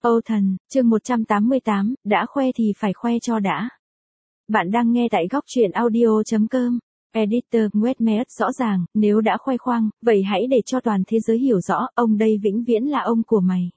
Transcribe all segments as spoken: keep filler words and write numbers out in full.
Âu thần, chương một trăm tám mươi tám, đã khoe thì phải khoe cho đã. Bạn đang nghe tại góc truyện audio chấm com. Editor Westmead rõ ràng, nếu đã khoe khoang, vậy hãy để cho toàn thế giới hiểu rõ, ông đây vĩnh viễn là ông của mày.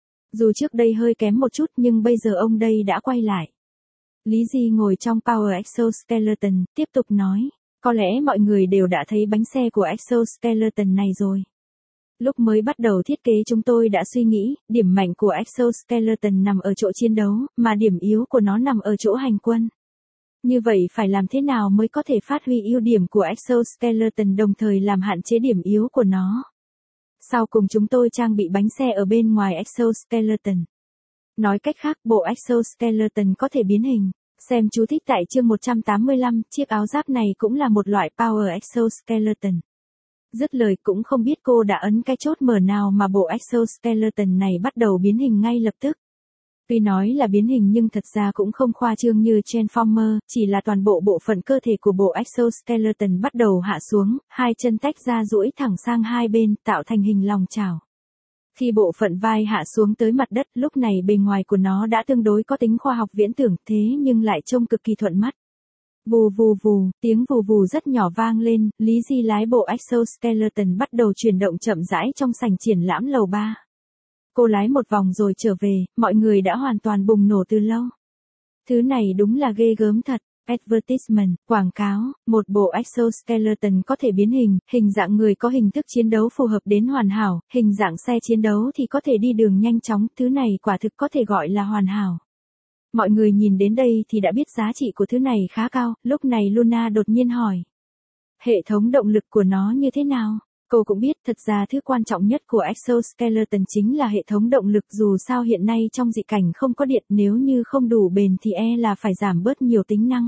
Dù trước đây hơi kém một chút nhưng bây giờ ông đây đã quay lại. Lý Di ngồi trong Power Exoskeleton, tiếp tục nói, có lẽ mọi người đều đã thấy bánh xe của Exoskeleton này rồi. Lúc mới bắt đầu thiết kế chúng tôi đã suy nghĩ, điểm mạnh của Exoskeleton nằm ở chỗ chiến đấu, mà điểm yếu của nó nằm ở chỗ hành quân. Như vậy phải làm thế nào mới có thể phát huy ưu điểm của Exoskeleton đồng thời làm hạn chế điểm yếu của nó? Sau cùng chúng tôi trang bị bánh xe ở bên ngoài Exoskeleton. Nói cách khác, bộ Exoskeleton có thể biến hình. Xem chú thích tại chương một trăm tám mươi lăm, chiếc áo giáp này cũng là một loại Power Exoskeleton. Dứt lời cũng không biết cô đã ấn cái chốt mở nào mà bộ Exoskeleton này bắt đầu biến hình ngay lập tức. Tuy nói là biến hình nhưng thật ra cũng không khoa trương như Transformer, chỉ là toàn bộ bộ phận cơ thể của bộ Exoskeleton bắt đầu hạ xuống, hai chân tách ra duỗi thẳng sang hai bên, tạo thành hình lòng chảo. Khi bộ phận vai hạ xuống tới mặt đất, lúc này bề ngoài của nó đã tương đối có tính khoa học viễn tưởng, thế nhưng lại trông cực kỳ thuận mắt. Vù vù vù, tiếng vù vù rất nhỏ vang lên, Lý Di lái bộ Exoskeleton bắt đầu chuyển động chậm rãi trong sảnh triển lãm lầu ba. Cô lái một vòng rồi trở về, mọi người đã hoàn toàn bùng nổ từ lâu. Thứ này đúng là ghê gớm thật. Advertisement, quảng cáo, một bộ Exoskeleton có thể biến hình, hình dạng người có hình thức chiến đấu phù hợp đến hoàn hảo, hình dạng xe chiến đấu thì có thể đi đường nhanh chóng, thứ này quả thực có thể gọi là hoàn hảo. Mọi người nhìn đến đây thì đã biết giá trị của thứ này khá cao, lúc này Luna đột nhiên hỏi. Hệ thống động lực của nó như thế nào? Cô cũng biết thật ra thứ quan trọng nhất của Exoskeleton chính là hệ thống động lực, dù sao hiện nay trong dị cảnh không có điện, nếu như không đủ bền thì e là phải giảm bớt nhiều tính năng.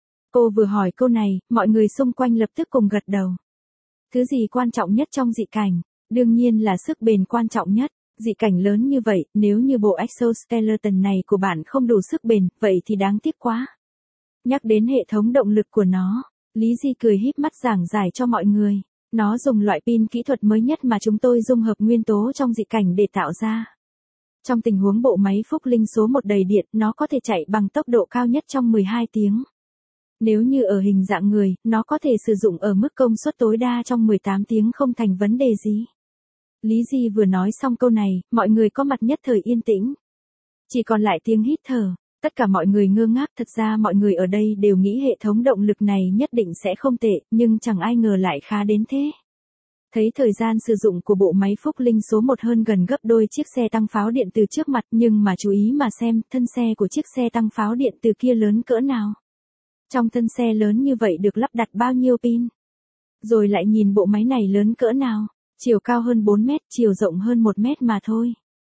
Cô vừa hỏi câu này, mọi người xung quanh lập tức cùng gật đầu. Thứ gì quan trọng nhất trong dị cảnh? Đương nhiên là sức bền quan trọng nhất. Dị cảnh lớn như vậy, nếu như bộ Exoskeleton này của bạn không đủ sức bền, vậy thì đáng tiếc quá. Nhắc đến hệ thống động lực của nó, Lý Di cười híp mắt giảng giải cho mọi người. Nó dùng loại pin kỹ thuật mới nhất mà chúng tôi dung hợp nguyên tố trong dị cảnh để tạo ra. Trong tình huống bộ máy Phúc Linh số một đầy điện, nó có thể chạy bằng tốc độ cao nhất trong mười hai tiếng. Nếu như ở hình dạng người, nó có thể sử dụng ở mức công suất tối đa trong mười tám tiếng không thành vấn đề gì. Lý Di vừa nói xong câu này, mọi người có mặt nhất thời yên tĩnh. Chỉ còn lại tiếng hít thở. Tất cả mọi người ngơ ngác, thật ra mọi người ở đây đều nghĩ hệ thống động lực này nhất định sẽ không tệ, nhưng chẳng ai ngờ lại khá đến thế. Thấy thời gian sử dụng của bộ máy Phúc Linh số một hơn gần gấp đôi chiếc xe tăng pháo điện từ trước mặt, nhưng mà chú ý mà xem, thân xe của chiếc xe tăng pháo điện từ kia lớn cỡ nào. Trong thân xe lớn như vậy được lắp đặt bao nhiêu pin? Rồi lại nhìn bộ máy này lớn cỡ nào, chiều cao hơn bốn mét, chiều rộng hơn một mét mà thôi.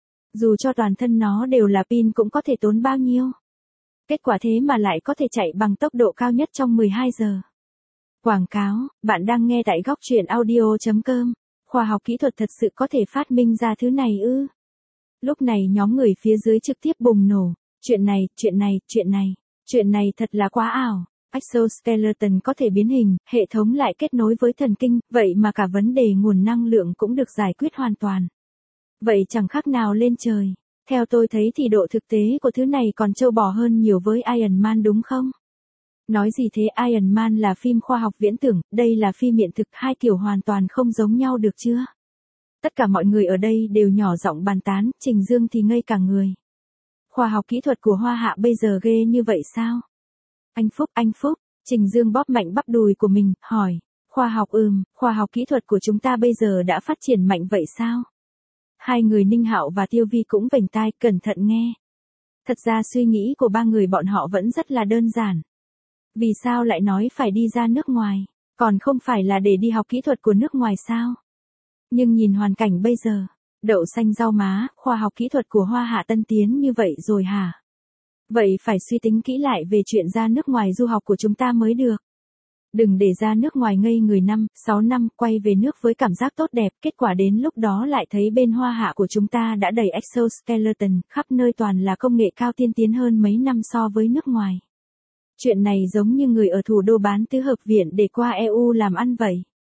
Dù cho toàn thân nó đều là pin cũng có thể tốn bao nhiêu. Kết quả thế mà lại có thể chạy bằng tốc độ cao nhất trong mười hai giờ. Quảng cáo, bạn đang nghe tại góc truyện audio chấm com. Khoa học kỹ thuật thật sự có thể phát minh ra thứ này ư? Lúc này nhóm người phía dưới trực tiếp bùng nổ. Chuyện này, chuyện này, chuyện này, chuyện này thật là quá ảo. Exoskeleton có thể biến hình, hệ thống lại kết nối với thần kinh, vậy mà cả vấn đề nguồn năng lượng cũng được giải quyết hoàn toàn. Vậy chẳng khác nào lên trời. Theo tôi thấy thì độ thực tế của thứ này còn trâu bò hơn nhiều với Iron Man đúng không? Nói gì thế, Iron Man là phim khoa học viễn tưởng, đây là phim hiện thực, hai kiểu hoàn toàn không giống nhau được chưa? Tất cả mọi người ở đây đều nhỏ giọng bàn tán, Trình Dương thì ngây cả người. Khoa học kỹ thuật của Hoa Hạ bây giờ ghê như vậy sao? Anh Phúc, anh Phúc, Trình Dương bóp mạnh bắp đùi của mình, hỏi, khoa học ừm, khoa học kỹ thuật của chúng ta bây giờ đã phát triển mạnh vậy sao? Hai người Ninh Hạo và Tiêu Vi cũng vểnh tai, cẩn thận nghe. Thật ra suy nghĩ của ba người bọn họ vẫn rất là đơn giản. Vì sao lại nói phải đi ra nước ngoài, còn không phải là để đi học kỹ thuật của nước ngoài sao? Nhưng nhìn hoàn cảnh bây giờ, đậu xanh rau má, khoa học kỹ thuật của Hoa Hạ tân tiến như vậy rồi hả? Vậy phải suy tính kỹ lại về chuyện ra nước ngoài du học của chúng ta mới được. Đừng để ra nước ngoài ngây người năm, sáu năm, quay về nước với cảm giác tốt đẹp, kết quả đến lúc đó lại thấy bên Hoa Hạ của chúng ta đã đầy Exoskeleton, khắp nơi toàn là công nghệ cao tiên tiến hơn mấy năm so với nước ngoài. Chuyện này giống như người ở thủ đô bán tứ hợp viện để qua e u làm ăn vậy.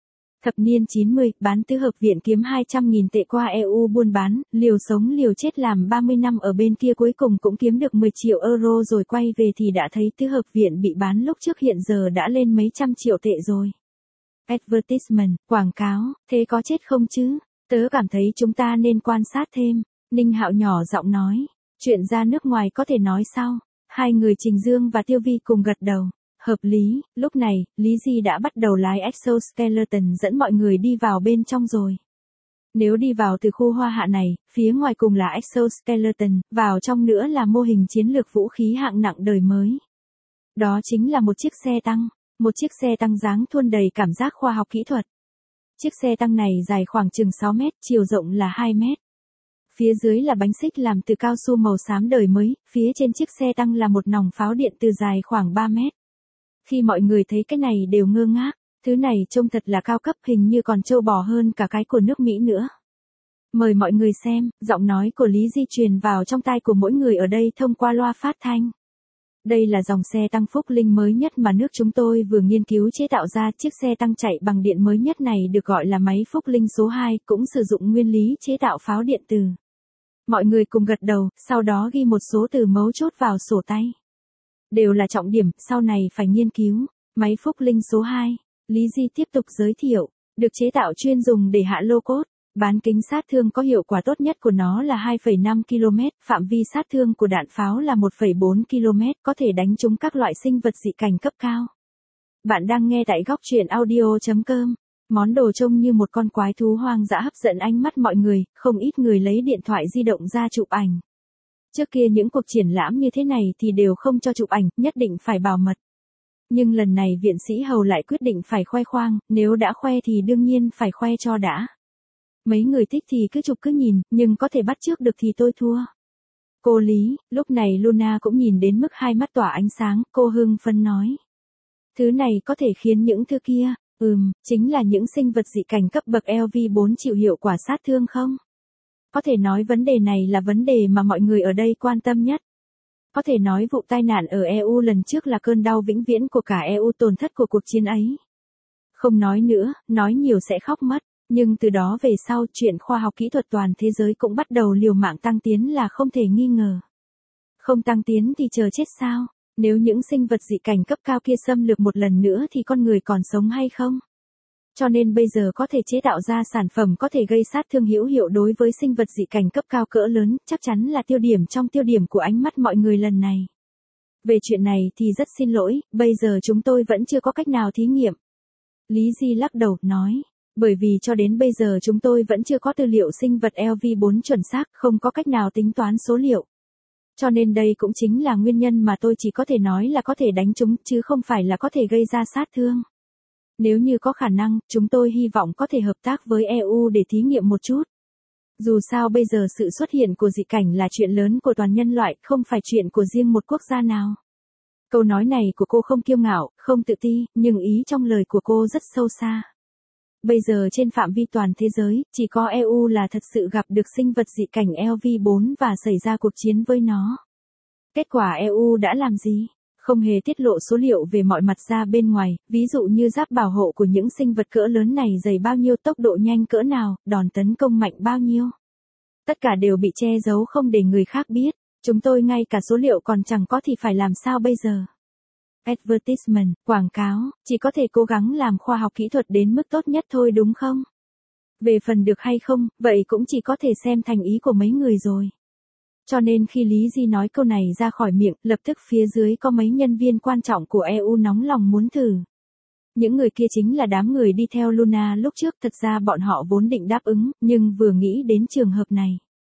Thập niên chín mươi, bán tứ hợp viện kiếm hai trăm nghìn tệ qua e u buôn bán, liều sống liều chết làm ba mươi năm ở bên kia cuối cùng cũng kiếm được mười triệu euro rồi quay về thì đã thấy tứ hợp viện bị bán lúc trước hiện giờ đã lên mấy trăm triệu tệ rồi. Advertisement, quảng cáo, thế có chết không chứ? Tớ cảm thấy chúng ta nên quan sát thêm. Ninh Hạo nhỏ giọng nói, chuyện ra nước ngoài có thể nói sau. Hai người Trình Dương và Tiêu Vi cùng gật đầu. Hợp lý, lúc này, Lý Di đã bắt đầu lái Exoskeleton dẫn mọi người đi vào bên trong rồi. Nếu đi vào từ khu hoa hạ này, phía ngoài cùng là Exoskeleton, vào trong nữa là mô hình chiến lược vũ khí hạng nặng đời mới. Đó chính là một chiếc xe tăng, một chiếc xe tăng dáng thuôn đầy cảm giác khoa học kỹ thuật. Chiếc xe tăng này dài khoảng chừng sáu mét, chiều rộng là hai mét. Phía dưới là bánh xích làm từ cao su màu xám đời mới, phía trên chiếc xe tăng là một nòng pháo điện từ dài khoảng ba mét. Khi mọi người thấy cái này đều ngơ ngác, thứ này trông thật là cao cấp, hình như còn trâu bò hơn cả cái của nước Mỹ nữa. Mời mọi người xem, giọng nói của Lý Di truyền vào trong tai của mỗi người ở đây thông qua loa phát thanh. Đây là dòng xe tăng Phúc Linh mới nhất mà nước chúng tôi vừa nghiên cứu chế tạo ra. Chiếc xe tăng chạy bằng điện mới nhất này được gọi là máy Phúc Linh số hai, cũng sử dụng nguyên lý chế tạo pháo điện từ. Mọi người cùng gật đầu, sau đó ghi một số từ mấu chốt vào sổ tay. Đều là trọng điểm, sau này phải nghiên cứu. Máy Phúc Linh số hai, Lý Di tiếp tục giới thiệu, được chế tạo chuyên dùng để hạ lô cốt. Bán kính sát thương có hiệu quả tốt nhất của nó là hai phẩy năm ki lô mét, phạm vi sát thương của đạn pháo là một phẩy bốn ki lô mét, có thể đánh trúng các loại sinh vật dị cảnh cấp cao. Bạn đang nghe tại góc truyện audio chấm com. Món đồ trông như một con quái thú hoang dã hấp dẫn ánh mắt mọi người, không ít người lấy điện thoại di động ra chụp ảnh. Trước kia những cuộc triển lãm như thế này thì đều không cho chụp ảnh, nhất định phải bảo mật. Nhưng lần này viện sĩ Hầu lại quyết định phải khoe khoang, nếu đã khoe thì đương nhiên phải khoe cho đã. Mấy người thích thì cứ chụp cứ nhìn, nhưng có thể bắt chước được thì tôi thua. Cô Lý, lúc này Luna cũng nhìn đến mức hai mắt tỏa ánh sáng, cô hưng phấn nói. Thứ này có thể khiến những thứ kia, ừm, chính là những sinh vật dị cảnh cấp bậc L V bốn chịu hiệu quả sát thương không? Có thể nói vấn đề này là vấn đề mà mọi người ở đây quan tâm nhất. Có thể nói vụ tai nạn ở e u lần trước là cơn đau vĩnh viễn của cả e u, tổn thất của cuộc chiến ấy. Không nói nữa, nói nhiều sẽ khóc mất. Nhưng từ đó về sau, chuyện khoa học kỹ thuật toàn thế giới cũng bắt đầu liều mạng tăng tiến là không thể nghi ngờ. Không tăng tiến thì chờ chết sao? Nếu những sinh vật dị cảnh cấp cao kia xâm lược một lần nữa thì con người còn sống hay không? Cho nên bây giờ có thể chế tạo ra sản phẩm có thể gây sát thương hữu hiệu đối với sinh vật dị cảnh cấp cao cỡ lớn, chắc chắn là tiêu điểm trong tiêu điểm của ánh mắt mọi người lần này. Về chuyện này thì rất xin lỗi, bây giờ chúng tôi vẫn chưa có cách nào thí nghiệm. Lý Di lắc đầu, nói. Bởi vì cho đến bây giờ chúng tôi vẫn chưa có tư liệu sinh vật L V bốn chuẩn xác, không có cách nào tính toán số liệu. Cho nên đây cũng chính là nguyên nhân mà tôi chỉ có thể nói là có thể đánh chúng, chứ không phải là có thể gây ra sát thương. Nếu như có khả năng, chúng tôi hy vọng có thể hợp tác với e u để thí nghiệm một chút. Dù sao bây giờ sự xuất hiện của dị cảnh là chuyện lớn của toàn nhân loại, không phải chuyện của riêng một quốc gia nào. Câu nói này của cô không kiêu ngạo, không tự ti, nhưng ý trong lời của cô rất sâu xa. Bây giờ trên phạm vi toàn thế giới, chỉ có e u là thật sự gặp được sinh vật dị cảnh L V bốn và xảy ra cuộc chiến với nó. Kết quả e u đã làm gì? Không hề tiết lộ số liệu về mọi mặt ra bên ngoài, ví dụ như giáp bảo hộ của những sinh vật cỡ lớn này dày bao nhiêu, tốc độ nhanh cỡ nào, đòn tấn công mạnh bao nhiêu. Tất cả đều bị che giấu không để người khác biết. Chúng tôi ngay cả số liệu còn chẳng có thì phải làm sao bây giờ? Advertisement, quảng cáo, chỉ có thể cố gắng làm khoa học kỹ thuật đến mức tốt nhất thôi đúng không? Về phần được hay không, vậy cũng chỉ có thể xem thành ý của mấy người rồi. Cho nên khi Lý Di nói câu này ra khỏi miệng, lập tức phía dưới có mấy nhân viên quan trọng của e u nóng lòng muốn thử. Những người kia chính là đám người đi theo Luna lúc trước, thật ra bọn họ vốn định đáp ứng, nhưng vừa nghĩ đến trường hợp này.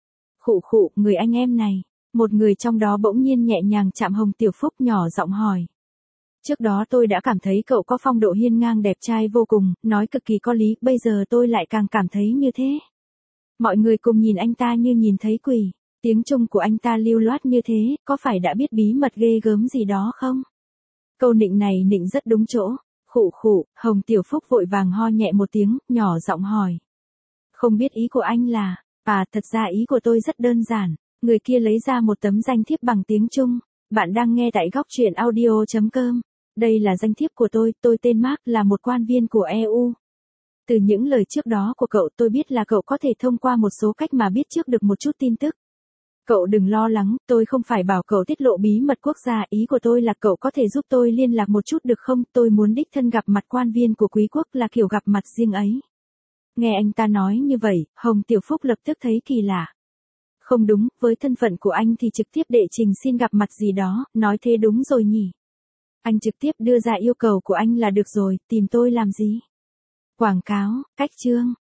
Khụ khụ, người anh em này, một người trong đó bỗng nhiên nhẹ nhàng chạm Hồng Tiểu Phúc nhỏ giọng hỏi. Trước đó tôi đã cảm thấy cậu có phong độ hiên ngang đẹp trai vô cùng, nói cực kỳ có lý, bây giờ tôi lại càng cảm thấy như thế. Mọi người cùng nhìn anh ta như nhìn thấy quỷ, tiếng Trung của anh ta lưu loát như thế, có phải đã biết bí mật ghê gớm gì đó không? Câu nịnh này nịnh rất đúng chỗ. Khụ khụ, Hồng Tiểu Phúc vội vàng ho nhẹ một tiếng, nhỏ giọng hỏi. Không biết ý của anh là, à thật ra ý của tôi rất đơn giản, người kia lấy ra một tấm danh thiếp bằng tiếng Trung. Bạn đang nghe tại góc truyện audio chấm com. Đây là danh thiếp của tôi, tôi tên Mark, là một quan viên của e u. Từ những lời trước đó của cậu tôi biết là cậu có thể thông qua một số cách mà biết trước được một chút tin tức. Cậu đừng lo lắng, tôi không phải bảo cậu tiết lộ bí mật quốc gia, ý của tôi là cậu có thể giúp tôi liên lạc một chút được không, tôi muốn đích thân gặp mặt quan viên của quý quốc là kiểu gặp mặt riêng ấy. Nghe anh ta nói như vậy, Hồng Tiểu Phúc lập tức thấy kỳ lạ. Không đúng, với thân phận của anh thì trực tiếp đệ trình xin gặp mặt gì đó, nói thế đúng rồi nhỉ. Anh trực tiếp đưa ra yêu cầu của anh là được rồi, tìm tôi làm gì? Quảng cáo, cách chương.